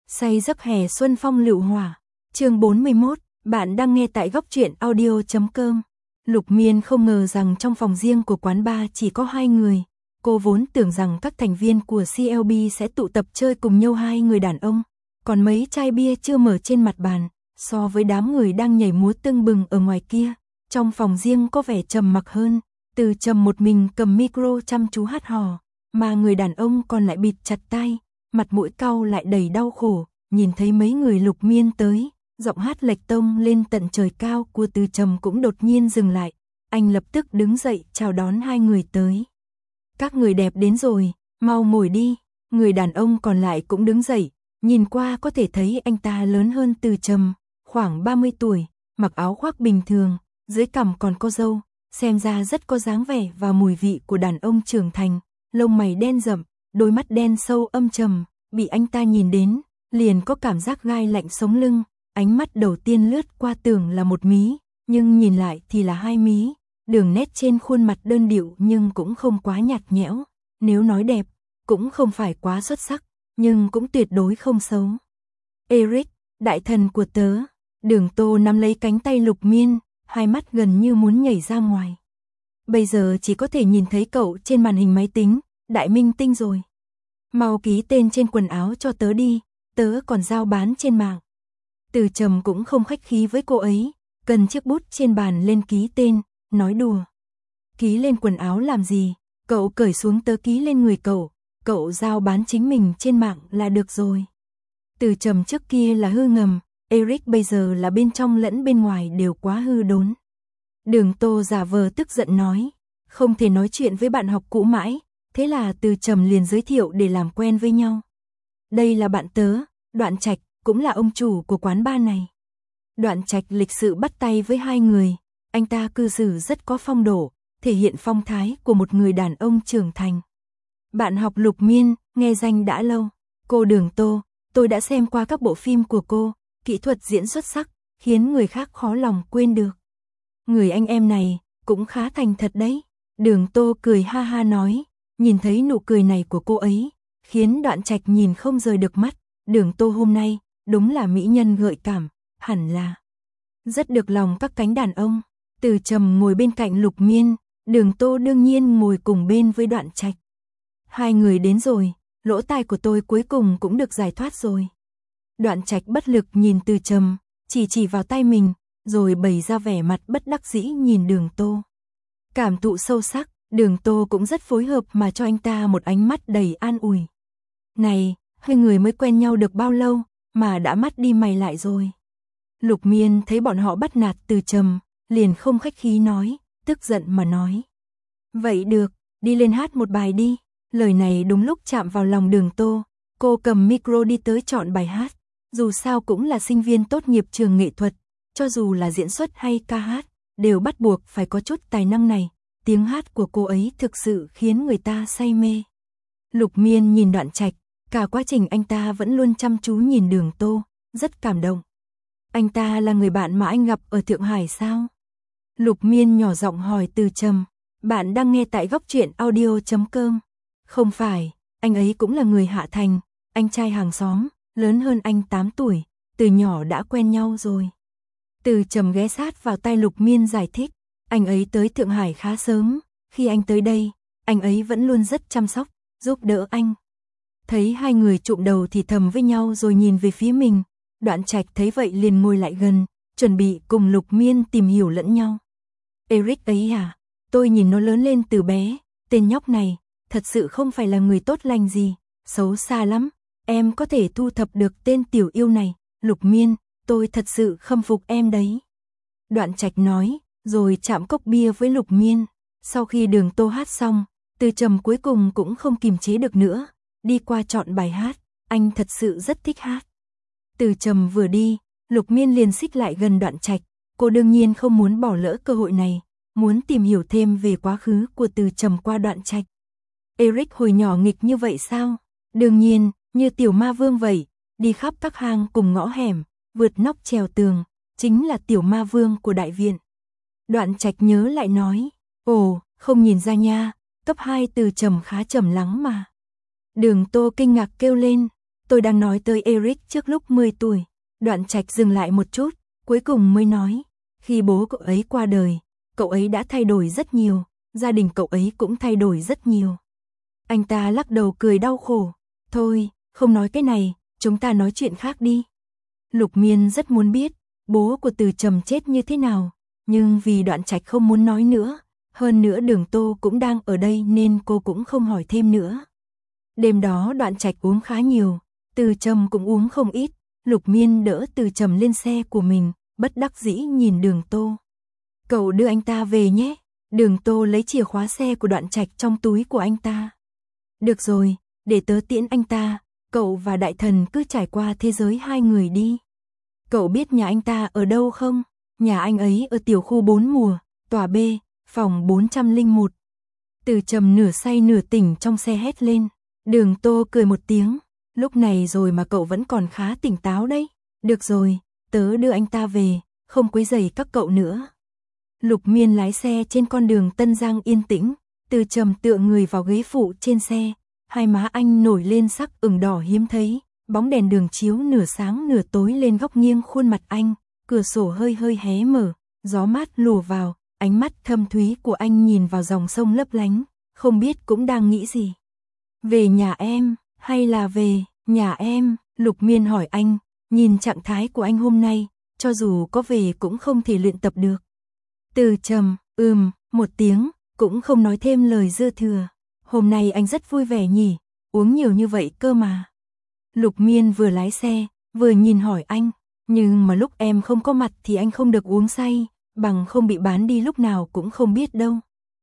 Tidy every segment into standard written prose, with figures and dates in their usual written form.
Say giấc hè xuân phong lựu hỏa. Chương 41, bạn đang nghe tại góc truyện audio.com. Lục Miên không ngờ rằng trong phòng riêng của quán bar chỉ có 2 người. Cô vốn tưởng rằng các thành viên của CLB sẽ tụ tập chơi cùng nhau 2 người đàn ông, còn mấy chai bia chưa mở trên mặt bàn. So với đám người đang nhảy múa tưng bừng ở ngoài kia, trong phòng riêng có vẻ trầm mặc hơn. Từ Trầm một mình cầm micro chăm chú hát hò, mà người đàn ông còn lại bịt chặt tai, mặt mũi cau lại đầy đau khổ. Nhìn thấy mấy người Lục Miên tới, giọng hát lệch tông lên tận trời cao của Từ Trầm cũng đột nhiên dừng lại. Anh lập tức đứng dậy chào đón 2 người tới. Các người đẹp đến rồi, mau ngồi đi. Người đàn ông còn lại cũng đứng dậy, nhìn qua có thể thấy anh ta lớn hơn Từ Trầm, khoảng 30 tuổi, mặc áo khoác bình thường, dưới cằm còn có râu, xem ra rất có dáng vẻ và mùi vị của đàn ông trưởng thành. Lông mày đen rậm, đôi mắt đen sâu âm trầm, bị anh ta nhìn đến, liền có cảm giác gai lạnh sống lưng. Ánh mắt đầu tiên lướt qua tưởng là một mí, nhưng nhìn lại thì là 2 mí. Đường nét trên khuôn mặt đơn điệu nhưng cũng không quá nhạt nhẽo. Nếu nói đẹp, cũng không phải quá xuất sắc, nhưng cũng tuyệt đối không xấu. Eric, đại thần của tớ. Đường Tô nắm lấy cánh tay Lục Miên, hai mắt gần như muốn nhảy ra ngoài. Bây giờ chỉ có thể nhìn thấy cậu trên màn hình máy tính, đại minh tinh rồi. Mau ký tên trên quần áo cho tớ đi, tớ còn giao bán trên mạng. Từ Trầm cũng không khách khí với cô ấy, cần chiếc bút trên bàn lên ký tên, nói đùa. Ký lên quần áo làm gì, cậu cởi xuống tớ ký lên người cậu giao bán chính mình trên mạng là được rồi. Từ Trầm trước kia là hư ngầm, Eric bây giờ là bên trong lẫn bên ngoài đều quá hư đốn. Đường Tô giả vờ tức giận nói, không thể nói chuyện với bạn học cũ mãi, thế là Từ Trầm liền giới thiệu để làm quen với nhau. Đây là bạn tớ, Đoạn Trạch, cũng là ông chủ của quán bar này. Đoạn Trạch lịch sự bắt tay với 2 người, anh ta cư xử rất có phong độ, thể hiện phong thái của một người đàn ông trưởng thành. Bạn học Lục Miên, nghe danh đã lâu. Cô Đường Tô, tôi đã xem qua các bộ phim của cô, kỹ thuật diễn xuất sắc, khiến người khác khó lòng quên được. Người anh em này cũng khá thành thật đấy. Đường Tô cười ha ha nói, nhìn thấy nụ cười này của cô ấy, khiến Đoạn Trạch nhìn không rời được mắt. Đường Tô hôm nay đúng là mỹ nhân gợi cảm, hẳn là rất được lòng các cánh đàn ông. Từ Trầm ngồi bên cạnh Lục Miên, Đường Tô đương nhiên ngồi cùng bên với Đoạn Trạch. 2 người đến rồi, lỗ tai của tôi cuối cùng cũng được giải thoát rồi. Đoạn Trạch bất lực nhìn Từ Trầm, chỉ vào tay mình, rồi bày ra vẻ mặt bất đắc dĩ nhìn Đường Tô. Cảm thụ sâu sắc, Đường Tô cũng rất phối hợp mà cho anh ta một ánh mắt đầy an ủi. Này, 2 người mới quen nhau được bao lâu mà đã mắt đi mày lại rồi. Lục Miên thấy bọn họ bắt nạt Từ Trầm, liền không khách khí nói, tức giận mà nói. Vậy được, đi lên hát một bài đi. Lời này đúng lúc chạm vào lòng Đường Tô, cô cầm micro đi tới chọn bài hát. Dù sao cũng là sinh viên tốt nghiệp trường nghệ thuật, cho dù là diễn xuất hay ca hát, đều bắt buộc phải có chút tài năng này. Tiếng hát của cô ấy thực sự khiến người ta say mê. Lục Miên nhìn Đoạn Trạch, cả quá trình anh ta vẫn luôn chăm chú nhìn Đường Tô, rất cảm động. Anh ta là người bạn mà anh gặp ở Thượng Hải sao? Lục Miên nhỏ giọng hỏi Từ Trầm. Bạn đang nghe tại góc truyện audio.com. Không phải, anh ấy cũng là người Hạ Thành, anh trai hàng xóm, lớn hơn anh 8 tuổi, từ nhỏ đã quen nhau rồi. Từ Trầm ghé sát vào tai Lục Miên giải thích, anh ấy tới Thượng Hải khá sớm, khi anh tới đây, anh ấy vẫn luôn rất chăm sóc, giúp đỡ anh. Thấy 2 người chụm đầu thì thầm với nhau rồi nhìn về phía mình. Đoạn Trạch thấy vậy liền ngồi lại gần, chuẩn bị cùng Lục Miên tìm hiểu lẫn nhau. Eric ấy à, tôi nhìn nó lớn lên từ bé, tên nhóc này, thật sự không phải là người tốt lành gì, xấu xa lắm, em có thể thu thập được tên tiểu yêu này, Lục Miên, tôi thật sự khâm phục em đấy. Đoạn Trạch nói, rồi chạm cốc bia với Lục Miên. Sau khi Đường Tô hát xong, Từ Trầm cuối cùng cũng không kiềm chế được nữa, đi qua chọn bài hát, anh thật sự rất thích hát. Từ Trầm vừa đi, Lục Miên liền xích lại gần Đoạn Trạch, cô đương nhiên không muốn bỏ lỡ cơ hội này, muốn tìm hiểu thêm về quá khứ của Từ Trầm qua Đoạn Trạch. Eric hồi nhỏ nghịch như vậy sao? Đương nhiên, như tiểu ma vương vậy, đi khắp các hang cùng ngõ hẻm, vượt nóc trèo tường, chính là tiểu ma vương của đại viện. Đoạn Trạch nhớ lại nói, ồ, không nhìn ra nha, cấp 2 Từ Trầm khá trầm lắng mà. Đường Tô kinh ngạc kêu lên, Tôi đang nói tới Eric trước lúc 10 tuổi. Đoạn Trạch dừng lại một chút, cuối cùng mới nói, khi bố cậu ấy qua đời, cậu ấy đã thay đổi rất nhiều, gia đình cậu ấy cũng thay đổi rất nhiều. Anh ta lắc đầu cười đau khổ, thôi, không nói cái này, chúng ta nói chuyện khác đi. Lục Miên rất muốn biết, bố của Từ Trầm chết như thế nào, nhưng vì Đoạn Trạch không muốn nói nữa, hơn nữa Đường Tô cũng đang ở đây nên cô cũng không hỏi thêm nữa. Đêm đó Đoạn Trạch uống khá nhiều, Từ Trầm cũng uống không ít, Lục Miên đỡ Từ Trầm lên xe của mình, bất đắc dĩ nhìn Đường Tô. Cậu đưa anh ta về nhé. Đường Tô lấy chìa khóa xe của Đoạn Trạch trong túi của anh ta. Được rồi, để tớ tiễn anh ta, cậu và đại thần cứ trải qua thế giới hai người đi. Cậu biết nhà anh ta ở đâu không? Nhà anh ấy ở tiểu khu 4 mùa, tòa B, phòng 401. Từ Trầm nửa say nửa tỉnh trong xe hét lên. Đường Tô cười một tiếng, lúc này rồi mà cậu vẫn còn khá tỉnh táo đấy. Được rồi, tớ đưa anh ta về, không quấy rầy các cậu nữa. Lục Miên lái xe trên con đường Tân Giang yên tĩnh, Từ Trầm tựa người vào ghế phụ trên xe, hai má anh nổi lên sắc ửng đỏ hiếm thấy, bóng đèn đường chiếu nửa sáng nửa tối lên góc nghiêng khuôn mặt anh, cửa sổ hơi hơi hé mở, gió mát lùa vào, ánh mắt thâm thúy của anh nhìn vào dòng sông lấp lánh, không biết cũng đang nghĩ gì. Về nhà em, hay là về nhà em? Lục Miên hỏi anh, nhìn trạng thái của anh hôm nay, cho dù có về cũng không thể luyện tập được. Từ Trầm, một tiếng, cũng không nói thêm lời dư thừa. Hôm nay anh rất vui vẻ nhỉ, uống nhiều như vậy cơ mà. Lục Miên vừa lái xe, vừa nhìn hỏi anh, nhưng mà lúc em không có mặt thì anh không được uống say, bằng không bị bán đi lúc nào cũng không biết đâu.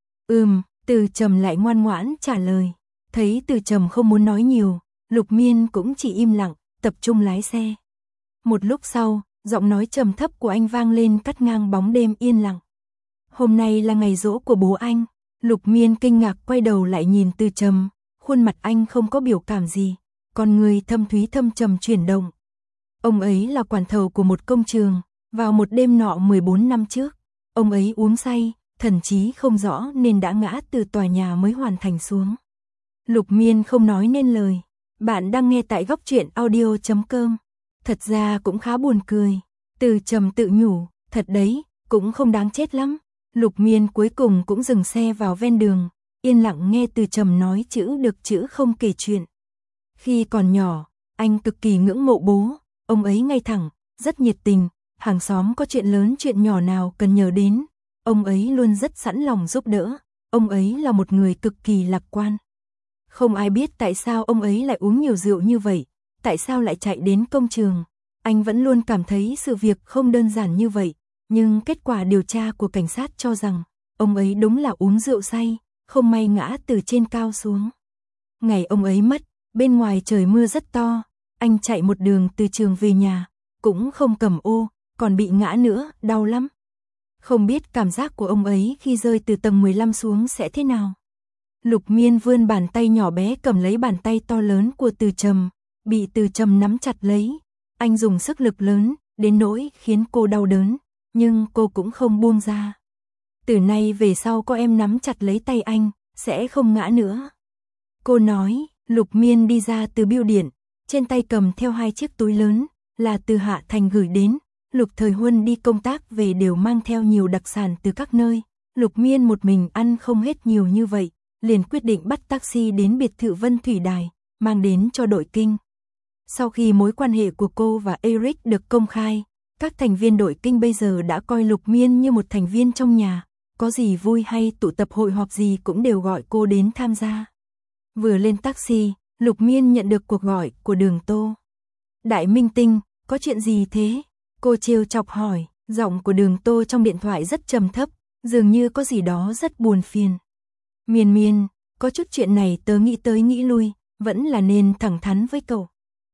Từ Trầm lại ngoan ngoãn trả lời. Thấy Từ Trầm không muốn nói nhiều, Lục Miên cũng chỉ im lặng, tập trung lái xe. Một lúc sau, giọng nói trầm thấp của anh vang lên cắt ngang bóng đêm yên lặng. Hôm nay là ngày giỗ của bố anh. Lục Miên kinh ngạc quay đầu lại nhìn Từ Trầm, khuôn mặt anh không có biểu cảm gì, con người thâm thúy thâm trầm chuyển động. Ông ấy là quản thầu của một công trường, vào một đêm nọ 14 năm trước, ông ấy uống say, thần trí không rõ nên đã ngã từ tòa nhà mới hoàn thành xuống. Lục Miên không nói nên lời. Bạn đang nghe tại góc truyện audio.com. Thật ra cũng khá buồn cười. Từ Trầm tự nhủ, thật đấy, cũng không đáng chết lắm. Lục Miên cuối cùng cũng dừng xe vào ven đường, yên lặng nghe Từ Trầm nói chữ được chữ không kể chuyện. Khi còn nhỏ, anh cực kỳ ngưỡng mộ bố, ông ấy ngay thẳng, rất nhiệt tình, hàng xóm có chuyện lớn chuyện nhỏ nào cần nhờ đến, ông ấy luôn rất sẵn lòng giúp đỡ, ông ấy là một người cực kỳ lạc quan. Không ai biết tại sao ông ấy lại uống nhiều rượu như vậy, tại sao lại chạy đến công trường. Anh vẫn luôn cảm thấy sự việc không đơn giản như vậy, nhưng kết quả điều tra của cảnh sát cho rằng, ông ấy đúng là uống rượu say, không may ngã từ trên cao xuống. Ngày ông ấy mất, bên ngoài trời mưa rất to, anh chạy một đường từ trường về nhà, cũng không cầm ô, còn bị ngã nữa, đau lắm. Không biết cảm giác của ông ấy khi rơi từ tầng 15 xuống sẽ thế nào. Lục Miên vươn bàn tay nhỏ bé cầm lấy bàn tay to lớn của Từ Trầm, bị Từ Trầm nắm chặt lấy. Anh dùng sức lực lớn, đến nỗi khiến cô đau đớn, nhưng cô cũng không buông ra. Từ nay về sau có em nắm chặt lấy tay anh, sẽ không ngã nữa. Cô nói. Lục Miên đi ra từ bưu điện, trên tay cầm theo 2 chiếc túi lớn, là từ Hạ Thành gửi đến. Lục Thời Huân đi công tác về đều mang theo nhiều đặc sản từ các nơi. Lục Miên một mình ăn không hết nhiều như vậy, liền quyết định bắt taxi đến biệt thự Vân Thủy Đài, mang đến cho đội kinh. Sau khi mối quan hệ của cô và Eric được công khai, các thành viên đội kinh bây giờ đã coi Lục Miên như một thành viên trong nhà, có gì vui hay tụ tập hội họp gì cũng đều gọi cô đến tham gia. Vừa lên taxi, Lục Miên nhận được cuộc gọi của Đường Tô. Đại Minh Tinh, có chuyện gì thế? Cô trêu chọc hỏi, giọng của Đường Tô trong điện thoại rất trầm thấp, dường như có gì đó rất buồn phiền. Miên Miên, có chút chuyện này tớ nghĩ tới nghĩ lui, vẫn là nên thẳng thắn với cậu.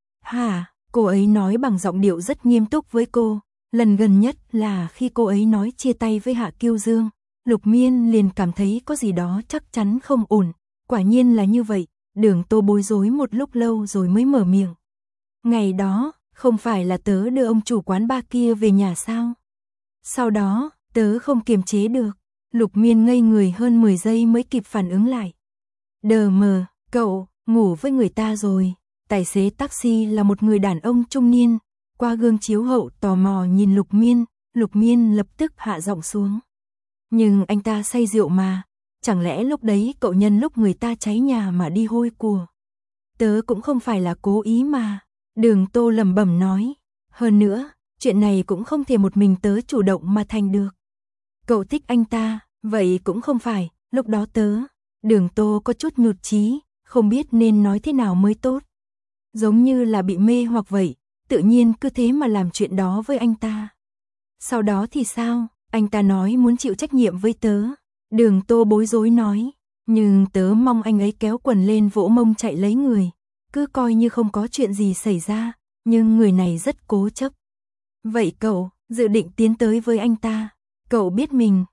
Hả? Cô ấy nói bằng giọng điệu rất nghiêm túc với cô, lần gần nhất là khi cô ấy nói chia tay với Hạ Kiêu Dương. Lục Miên liền cảm thấy có gì đó chắc chắn không ổn, quả nhiên là như vậy. Đường Tô bối rối một lúc lâu rồi mới mở miệng. Ngày đó, không phải là tớ đưa ông chủ quán bar kia về nhà sao? Sau đó, tớ không kiềm chế được. Lục Miên ngây người hơn 10 giây mới kịp phản ứng lại. Đờ mờ, cậu, ngủ với người ta rồi. Tài xế taxi là một người đàn ông trung niên, qua gương chiếu hậu tò mò nhìn Lục Miên lập tức hạ giọng xuống. Nhưng anh ta say rượu mà, chẳng lẽ lúc đấy cậu nhân lúc người ta cháy nhà mà đi hôi của? Tớ cũng không phải là cố ý mà, Đường Tô lẩm bẩm nói. Hơn nữa, chuyện này cũng không thể một mình tớ chủ động mà thành được. Cậu thích anh ta, vậy cũng không phải, lúc đó tớ. Đường Tô có chút nhụt chí, không biết nên nói thế nào mới tốt. Giống như là bị mê hoặc vậy, tự nhiên cứ thế mà làm chuyện đó với anh ta. Sau đó thì sao? Anh ta nói muốn chịu trách nhiệm với tớ. Đường Tô bối rối nói, nhưng tớ mong anh ấy kéo quần lên vỗ mông chạy lấy người. Cứ coi như không có chuyện gì xảy ra, nhưng người này rất cố chấp. Vậy cậu, dự định tiến tới với anh ta. Cậu biết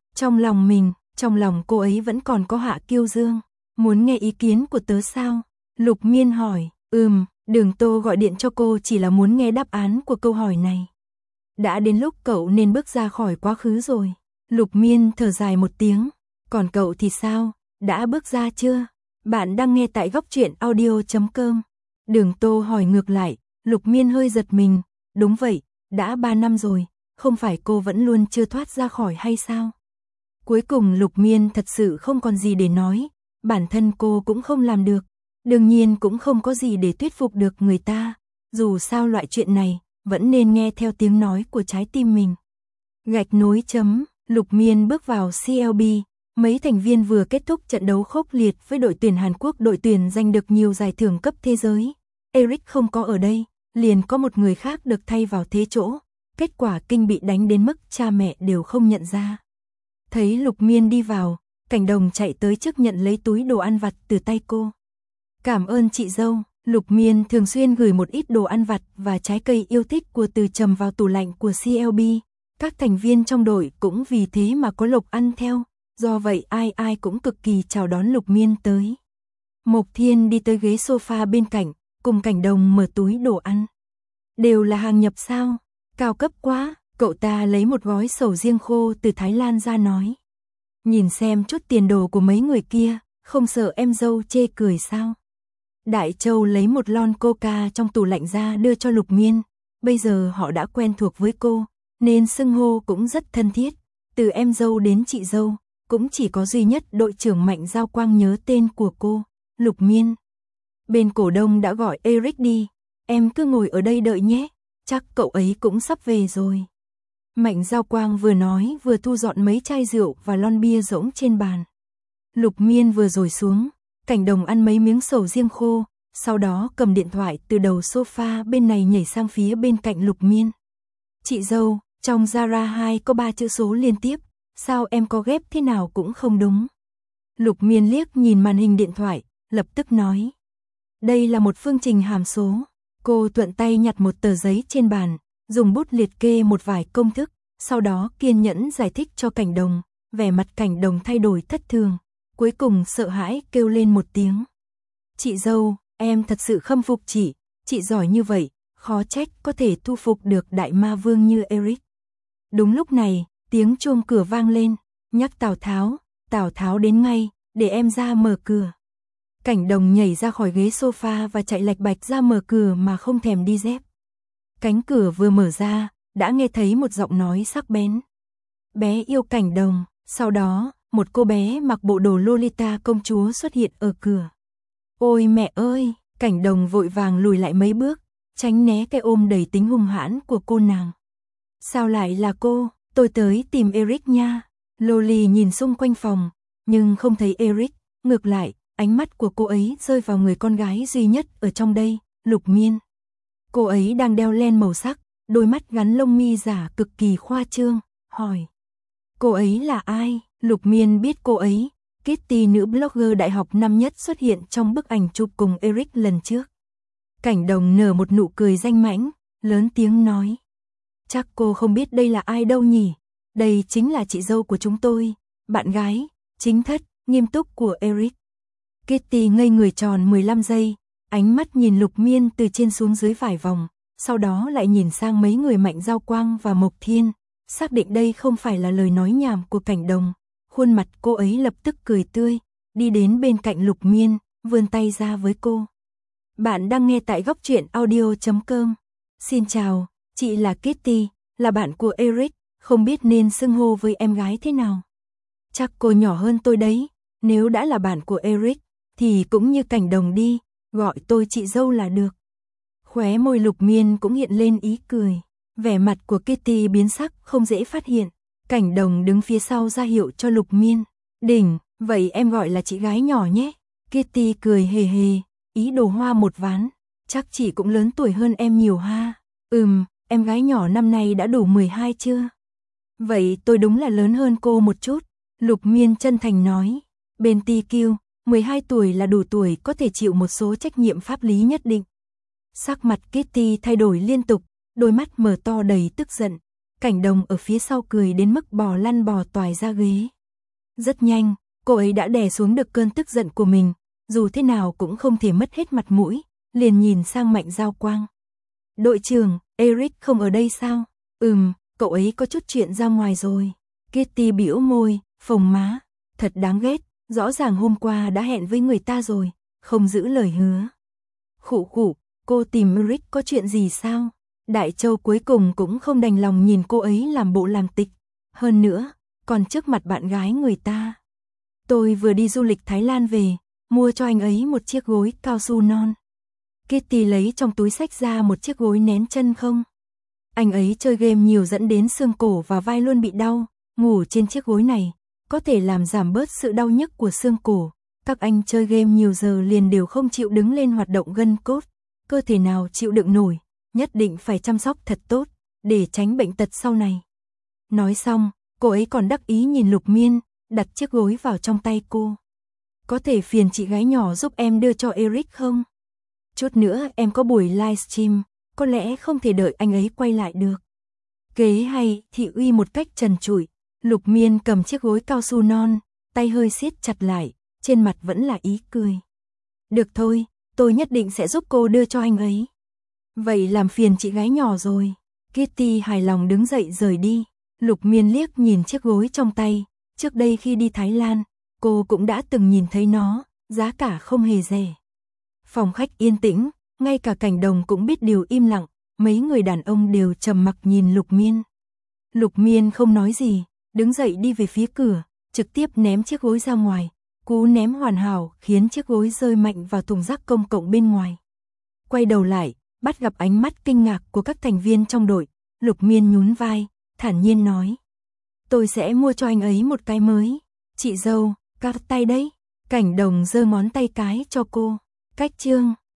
trong lòng cô ấy vẫn còn có Hạ Kiêu Dương. Muốn nghe ý kiến của tớ sao? Lục Miên hỏi, Đường Tô gọi điện cho cô chỉ là muốn nghe đáp án của câu hỏi này. Đã đến lúc cậu nên bước ra khỏi quá khứ rồi. Lục Miên thở dài một tiếng. Còn cậu thì sao? Đã bước ra chưa? Bạn đang nghe tại góc truyện audio.com. Đường Tô hỏi ngược lại. Lục Miên hơi giật mình. Đúng vậy, đã 3 năm rồi. Không phải cô vẫn luôn chưa thoát ra khỏi hay sao? Cuối cùng Lục Miên thật sự không còn gì để nói. Bản thân cô cũng không làm được. Đương nhiên cũng không có gì để thuyết phục được người ta. Dù sao loại chuyện này, vẫn nên nghe theo tiếng nói của trái tim mình. Gạch nối chấm, Lục Miên bước vào CLB. Mấy thành viên vừa kết thúc trận đấu khốc liệt với đội tuyển Hàn Quốc, đội tuyển giành được nhiều giải thưởng cấp thế giới. Eric không có ở đây, liền có một người khác được thay vào thế chỗ. Kết quả kinh bị đánh đến mức cha mẹ đều không nhận ra. Thấy Lục Miên đi vào, Cảnh Đồng chạy tới trước nhận lấy túi đồ ăn vặt từ tay cô. Cảm ơn chị dâu. Lục Miên thường xuyên gửi một ít đồ ăn vặt và trái cây yêu thích của Từ Trầm vào tủ lạnh của CLB. Các thành viên trong đội cũng vì thế mà có lộc ăn theo. Do vậy ai ai cũng cực kỳ chào đón Lục Miên tới. Mộc Thiên đi tới ghế sofa bên cạnh, cùng Cảnh Đồng mở túi đồ ăn. Đều là hàng nhập sao? Cao cấp quá. Cậu ta lấy một gói sầu riêng khô từ Thái Lan ra nói. Nhìn xem chút tiền đồ của mấy người kia, không sợ em dâu chê cười sao? Đại Châu lấy một lon coca trong tủ lạnh ra đưa cho Lục Miên. Bây giờ họ đã quen thuộc với cô, nên xưng hô cũng rất thân thiết. Từ em dâu đến chị dâu, cũng chỉ có duy nhất đội trưởng Mạnh Giao Quang nhớ tên của cô, Lục Miên. Bên cổ đông đã gọi Eric đi, em cứ ngồi ở đây đợi nhé, chắc cậu ấy cũng sắp về rồi. Mạnh Giao Quang vừa nói vừa thu dọn mấy chai rượu và lon bia rỗng trên bàn. Lục Miên vừa rồi xuống, Cảnh Đồng ăn mấy miếng sầu riêng khô, sau đó cầm điện thoại từ đầu sofa bên này nhảy sang phía bên cạnh Lục Miên. Chị dâu, trong Zara 2 có 3 chữ số liên tiếp, sao em có ghép thế nào cũng không đúng. Lục Miên liếc nhìn màn hình điện thoại, lập tức nói. Đây là một phương trình hàm số. Cô thuận tay nhặt một tờ giấy trên bàn, dùng bút liệt kê một vài công thức, sau đó kiên nhẫn giải thích cho Cảnh Đồng. Vẻ mặt Cảnh Đồng thay đổi thất thường, cuối cùng sợ hãi kêu lên một tiếng. Chị dâu, em thật sự khâm phục chị giỏi như vậy, khó trách có thể thu phục được đại ma vương như Eric. Đúng lúc này, tiếng chuông cửa vang lên, nhắc Tào Tháo đến ngay, để em ra mở cửa. Cảnh Đồng nhảy ra khỏi ghế sofa và chạy lạch bạch ra mở cửa mà không thèm đi dép. Cánh cửa vừa mở ra, đã nghe thấy một giọng nói sắc bén. Bé yêu Cảnh Đồng, sau đó, một cô bé mặc bộ đồ Lolita công chúa xuất hiện ở cửa. Ôi mẹ ơi, Cảnh Đồng vội vàng lùi lại mấy bước, tránh né cái ôm đầy tính hung hãn của cô nàng. Sao lại là cô, tôi tới tìm Eric nha. Loli nhìn xung quanh phòng, nhưng không thấy Eric, ngược lại, ánh mắt của cô ấy rơi vào người con gái duy nhất ở trong đây, Lục Miên. Cô ấy đang đeo len màu sắc, đôi mắt gắn lông mi giả cực kỳ khoa trương, hỏi. Cô ấy là ai? Lục Miên biết cô ấy, Kitty, nữ blogger đại học năm nhất xuất hiện trong bức ảnh chụp cùng Eric lần trước. Cảnh Đồng nở một nụ cười danh mãnh, lớn tiếng nói. Chắc cô không biết đây là ai đâu nhỉ? Đây chính là chị dâu của chúng tôi, bạn gái, chính thất, nghiêm túc của Eric. Kitty ngây người tròn 15 giây, ánh mắt nhìn Lục Miên từ trên xuống dưới vài vòng, sau đó lại nhìn sang mấy người Mạnh Giao Quang và Mộc Thiên, xác định đây không phải là lời nói nhảm của Cảnh Đồng. Khuôn mặt cô ấy lập tức cười tươi, đi đến bên cạnh Lục Miên, vươn tay ra với cô. Bạn đang nghe tại góc truyện audio.com. Xin chào, chị là Kitty, là bạn của Eric, không biết nên xưng hô với em gái thế nào. Chắc cô nhỏ hơn tôi đấy, nếu đã là bạn của Eric, thì cũng như Cảnh Đồng đi, gọi tôi chị dâu là được. Khóe môi Lục Miên cũng hiện lên ý cười, vẻ mặt của Kitty biến sắc không dễ phát hiện. Cảnh Đồng đứng phía sau ra hiệu cho Lục Miên. Đỉnh, vậy em gọi là chị gái nhỏ nhé. Kitty cười hề hề, ý đồ hoa một ván, chắc chị cũng lớn tuổi hơn em nhiều ha. Em gái nhỏ năm nay đã đủ 12 chưa? Vậy tôi đúng là lớn hơn cô một chút, Lục Miên chân thành nói. Bên TQ, 12 tuổi là đủ tuổi có thể chịu một số trách nhiệm pháp lý nhất định. Sắc mặt Kitty thay đổi liên tục, đôi mắt mở to đầy tức giận. Cảnh Đồng ở phía sau cười đến mức bò lăn bò toài ra ghế. Rất nhanh, cô ấy đã đè xuống được cơn tức giận của mình, dù thế nào cũng không thể mất hết mặt mũi, liền nhìn sang Mạnh Giao Quang. Đội trưởng, Eric không ở đây sao? Cậu ấy có chút chuyện ra ngoài rồi. Kitty bĩu môi, phồng má, thật đáng ghét, rõ ràng hôm qua đã hẹn với người ta rồi, không giữ lời hứa. Khụ khụ, cô tìm Eric có chuyện gì sao? Đại Châu cuối cùng cũng không đành lòng nhìn cô ấy làm bộ làm tịch. Hơn nữa, còn trước mặt bạn gái người ta. Tôi vừa đi du lịch Thái Lan về, mua cho anh ấy một chiếc gối cao su non. Kitty lấy trong túi xách ra một chiếc gối nén chân không. Anh ấy chơi game nhiều dẫn đến xương cổ và vai luôn bị đau, ngủ trên chiếc gối này, có thể làm giảm bớt sự đau nhức của xương cổ. Các anh chơi game nhiều giờ liền đều không chịu đứng lên hoạt động gân cốt, cơ thể nào chịu đựng nổi, nhất định phải chăm sóc thật tốt, để tránh bệnh tật sau này. Nói xong, cô ấy còn đắc ý nhìn Lục Miên, đặt chiếc gối vào trong tay cô. Có thể phiền chị gái nhỏ giúp em đưa cho Eric không? Chút nữa em có buổi livestream, có lẽ không thể đợi anh ấy quay lại được. Kế hay, thị uy một cách trần trụi. Lục Miên cầm chiếc gối cao su non, tay hơi siết chặt lại, trên mặt vẫn là ý cười. Được thôi, tôi nhất định sẽ giúp cô đưa cho anh ấy. Vậy làm phiền chị gái nhỏ rồi. Kitty hài lòng đứng dậy rời đi. Lục Miên liếc nhìn chiếc gối trong tay. Trước đây khi đi Thái Lan, cô cũng đã từng nhìn thấy nó, giá cả không hề rẻ. Phòng khách yên tĩnh, ngay cả Cảnh Đồng cũng biết điều im lặng, mấy người đàn ông đều trầm mặc nhìn Lục Miên. Lục Miên không nói gì, đứng dậy đi về phía cửa, trực tiếp ném chiếc gối ra ngoài. Cú ném hoàn hảo khiến chiếc gối rơi mạnh vào thùng rác công cộng bên ngoài. Quay đầu lại, bắt gặp ánh mắt kinh ngạc của các thành viên trong đội, Lục Miên nhún vai, thản nhiên nói. Tôi sẽ mua cho anh ấy một cái mới. Chị dâu, cắt tay đấy. Cảnh Đồng giơ ngón tay cái cho cô. Cách chương.